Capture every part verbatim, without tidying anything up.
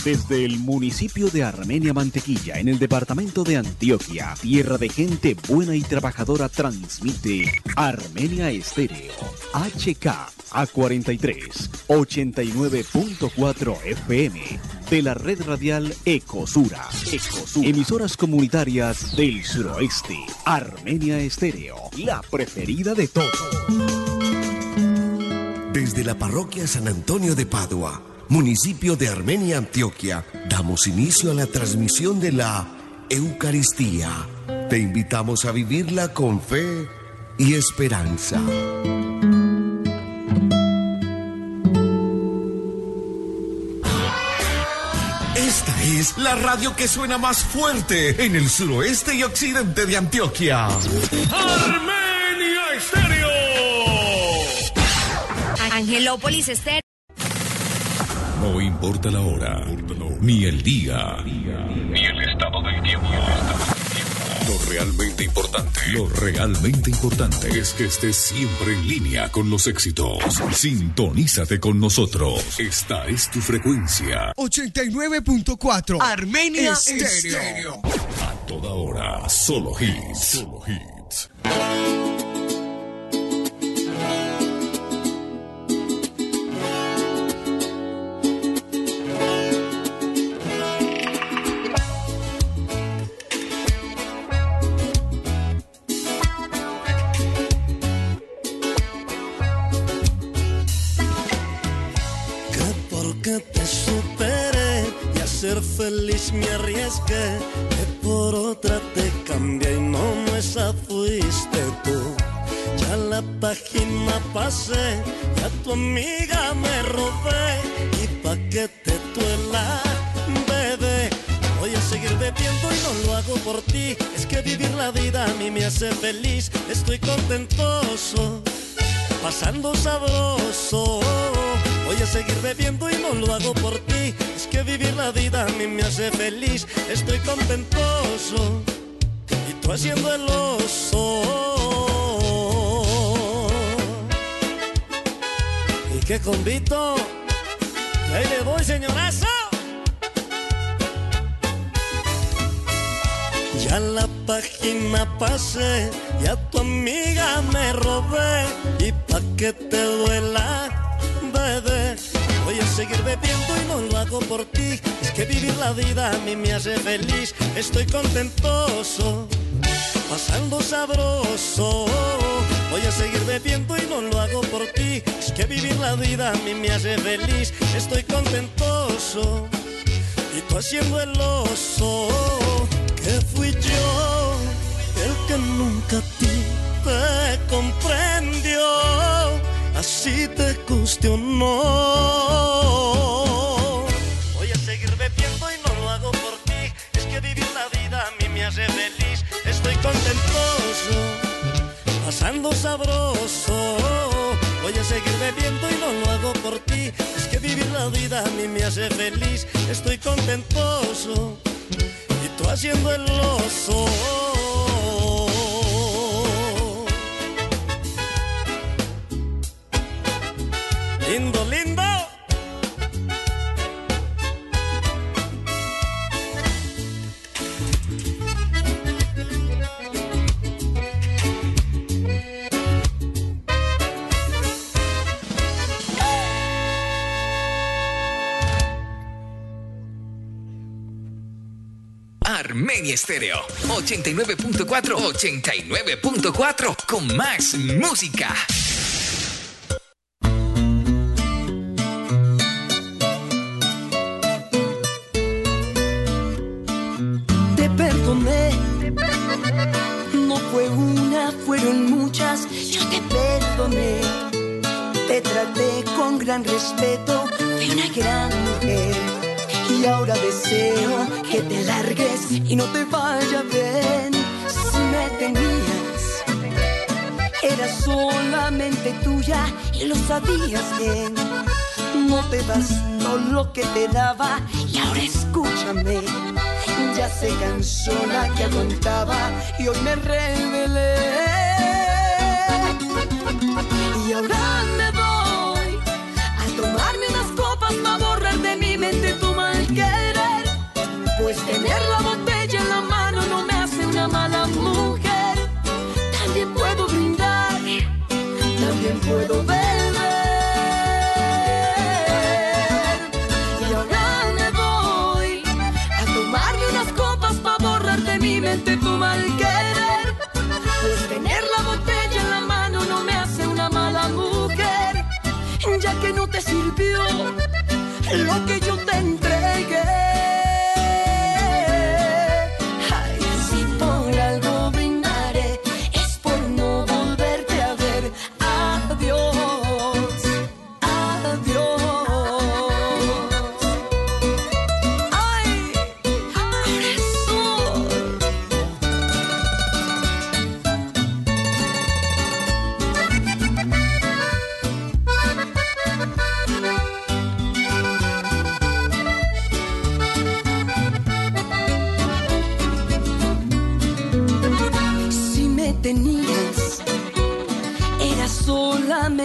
Desde el municipio de Armenia Mantequilla, en el departamento de Antioquia, tierra de gente buena y trabajadora, transmite Armenia Estéreo, H K A cuarenta y tres, ochenta y nueve punto cuatro F M, de la red radial Ecosura. Ecosura. Emisoras comunitarias del suroeste. Armenia Estéreo, la preferida de todos. Desde la parroquia San Antonio de Padua, municipio de Armenia, Antioquia, damos inicio a la transmisión de la Eucaristía. Te invitamos a vivirla con fe y esperanza. Esta es la radio que suena más fuerte en el suroeste y occidente de Antioquia. ¡Armenia Estéreo! Angelópolis Estéreo. No importa la hora, ni el día, ni el estado del tiempo. Lo realmente importante, lo realmente importante es que estés siempre en línea con los éxitos. Sintonízate con nosotros. Esta es tu frecuencia. ochenta y nueve punto cuatro Armenia Estéreo. Estéreo. A toda hora, solo hits. Solo hits. Feliz me arriesgué, que por otra te cambié y no, no esa fuiste tú. Ya la página pasé, ya tu amiga me robé y pa' que te duela, bebé, voy a seguir bebiendo y no lo hago por ti. Es que vivir la vida a mí me hace feliz, estoy contentoso, pasando sabroso. Voy a seguir bebiendo y no lo hago por ti. Es que vivir la vida a mí me hace feliz. Estoy contentoso y tú haciendo el oso. ¿Y qué convito? Y ahí le voy, señorazo. Ya la página pasé, ya tu amiga me robé y pa' que te duela, bebé, voy a seguir bebiendo y no lo hago por ti. Es que vivir la vida a mí me hace feliz. Estoy contentoso, pasando sabroso. Voy a seguir bebiendo y no lo hago por ti. Es que vivir la vida a mí me hace feliz. Estoy contentoso y tú haciendo el oso. Que fui yo el que nunca a ti te comprendió. Así te cuestionó. Voy a seguir bebiendo y no lo hago por ti. Es que vivir la vida a mí me hace feliz. Estoy contentoso, pasando sabroso. Voy a seguir bebiendo y no lo hago por ti. Es que vivir la vida a mí me hace feliz. Estoy contentoso y tú haciendo el oso. Lindo, lindo. Armenia Estéreo ochenta y nueve punto cuatro, ochenta y nueve punto cuatro, con más música. Te perdoné, no fue una, fueron muchas, yo te perdoné. Te traté con gran respeto, fui una gran mujer. Y ahora deseo que te largues y no te vaya bien. Si me tenías, era solamente tuya y lo sabías bien. No te bastó lo que te daba y ahora escúchame. Ya se cansó la que aguantaba y hoy me rebelé. Y ahora me voy a tomarme unas copas para borrar de mi mente tu mal querer.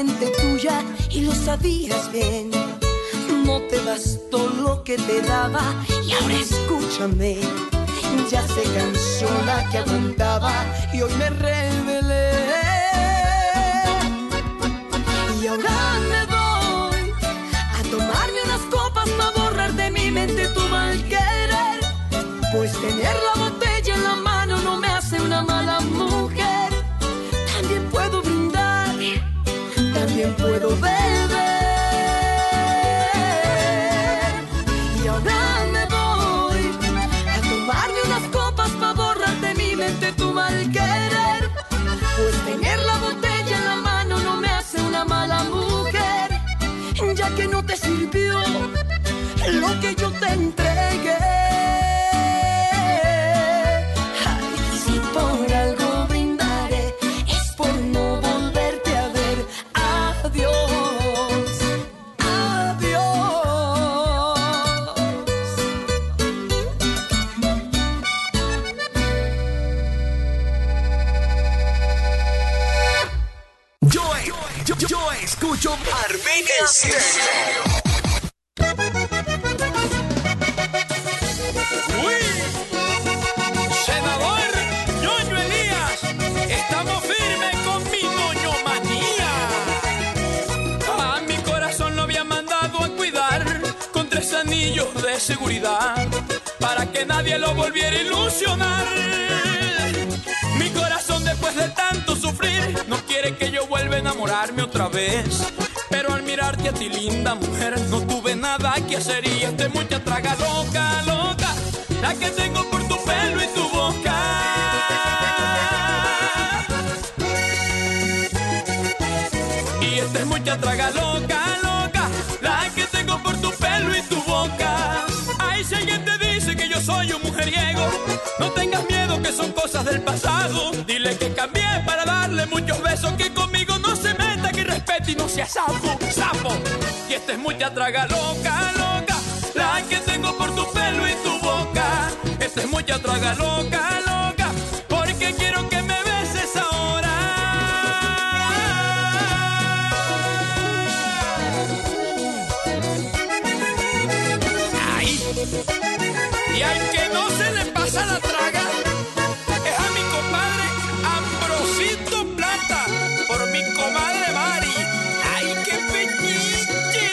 solamente tuya y lo sabías bien. No te bastó lo que te daba y ahora escúchame. Ya se cansó la que aguantaba y hoy me rebelé. Y ahora me voy a tomarme unas copas para borrar de mi mente tu mal querer. Pues tener la botella en la mano no me hace una mala mujer. También puedo brindar, también puedo beber. Y ahora me voy a tomarme unas copas para borrar de mi mente tu mal querer. Pues tener la botella en la mano no me hace una mala mujer. Ya que no te sirvió lo que yo te entregué. Escucho Armenia Stereo. ¡Uy! Senador Ñoño Elías, estamos firmes con mi ñoñomanía. A mi corazón lo había mandado a cuidar con tres anillos de seguridad para que nadie lo volviera a ilusionar. Mi corazón después de tanto sufrir no quiere que yo vuelva a enamorarme otra vez. Pero al mirarte a ti, linda mujer, no tuve nada que hacer. Y esta mucha traga loca, loca, la que tengo por tu pelo y tu boca. Y esta es mucha traga loca, loca, la que tengo por tu pelo y tu boca. Ay, si alguien te dice que yo soy un mujeriego, no tengas miedo que son cosas del pasado. Dile que cambié para darle muchos besos, que conmigo no se meta, que respete y no sea sapo, sapo. Y esta es mucha traga loca, loca, la que tengo por tu pelo y tu boca. Esta es mucha traga loca, loca, porque quiero que me beses ahora. Ay, y al que no se le pasa la traga es a mi compadre Ambrosito Plata, por mi comadre Mari. ¡Ay, qué pechiche!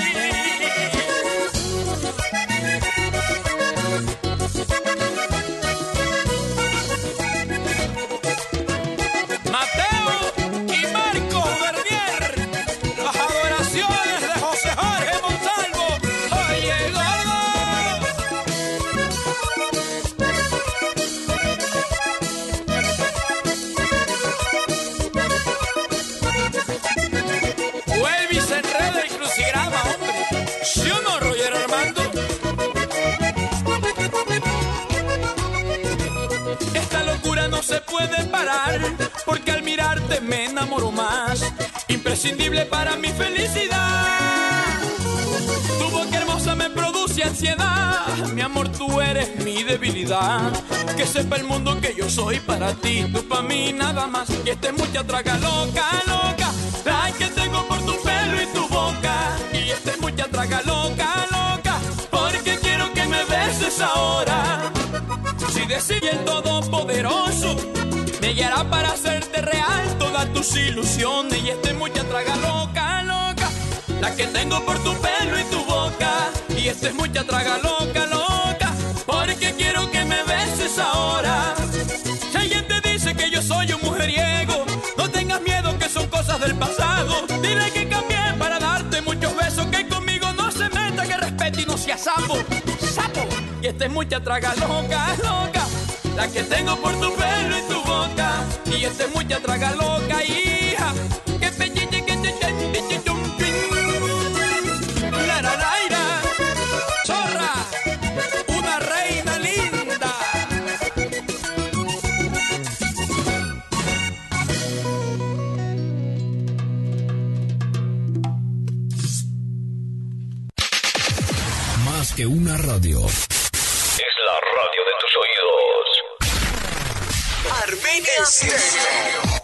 Mateo y Marco Bernier, las adoraciones de José Jorge Monsalvo. ¡Oye, gordo! Elvis enreda el crucigrama, hombre. ¿Sí o no, Roger Armando? Esta locura no se puede parar, porque al mirarte me enamoro más. Imprescindible para mi felicidad. Tu boca hermosa me produce ansiedad. Mi amor, tú eres mi debilidad. Que sepa el mundo que yo soy para ti, tú para mí nada más. Y esta es mucha traga loca, loca, la que tengo por tu pelo y tu boca. Y esta es mucha traga loca, loca, porque quiero que me beses ahora. Si decide el Todopoderoso me guiará para hacerte real todas tus ilusiones. Y esta es mucha traga loca, loca, la que tengo por tu pelo y tu boca. Y esta es mucha traga loca, loca, porque quiero que me beses ahora. Si alguien te dice que yo soy un mujeriego, no tengas miedo que son cosas del pasado. Dile que cambié para darte muchos besos, que conmigo no se meta, que respete y no sea sapo, sapo. Y esta es mucha traga loca, loca, la que tengo por tu pelo y tu boca. Y esta es mucha traga loca, hija, que pechiche, que te te chum chum. La la la ira, zorra, una reina linda. Más que una radio. Es la radio de tus oídos. Armenia Stereo.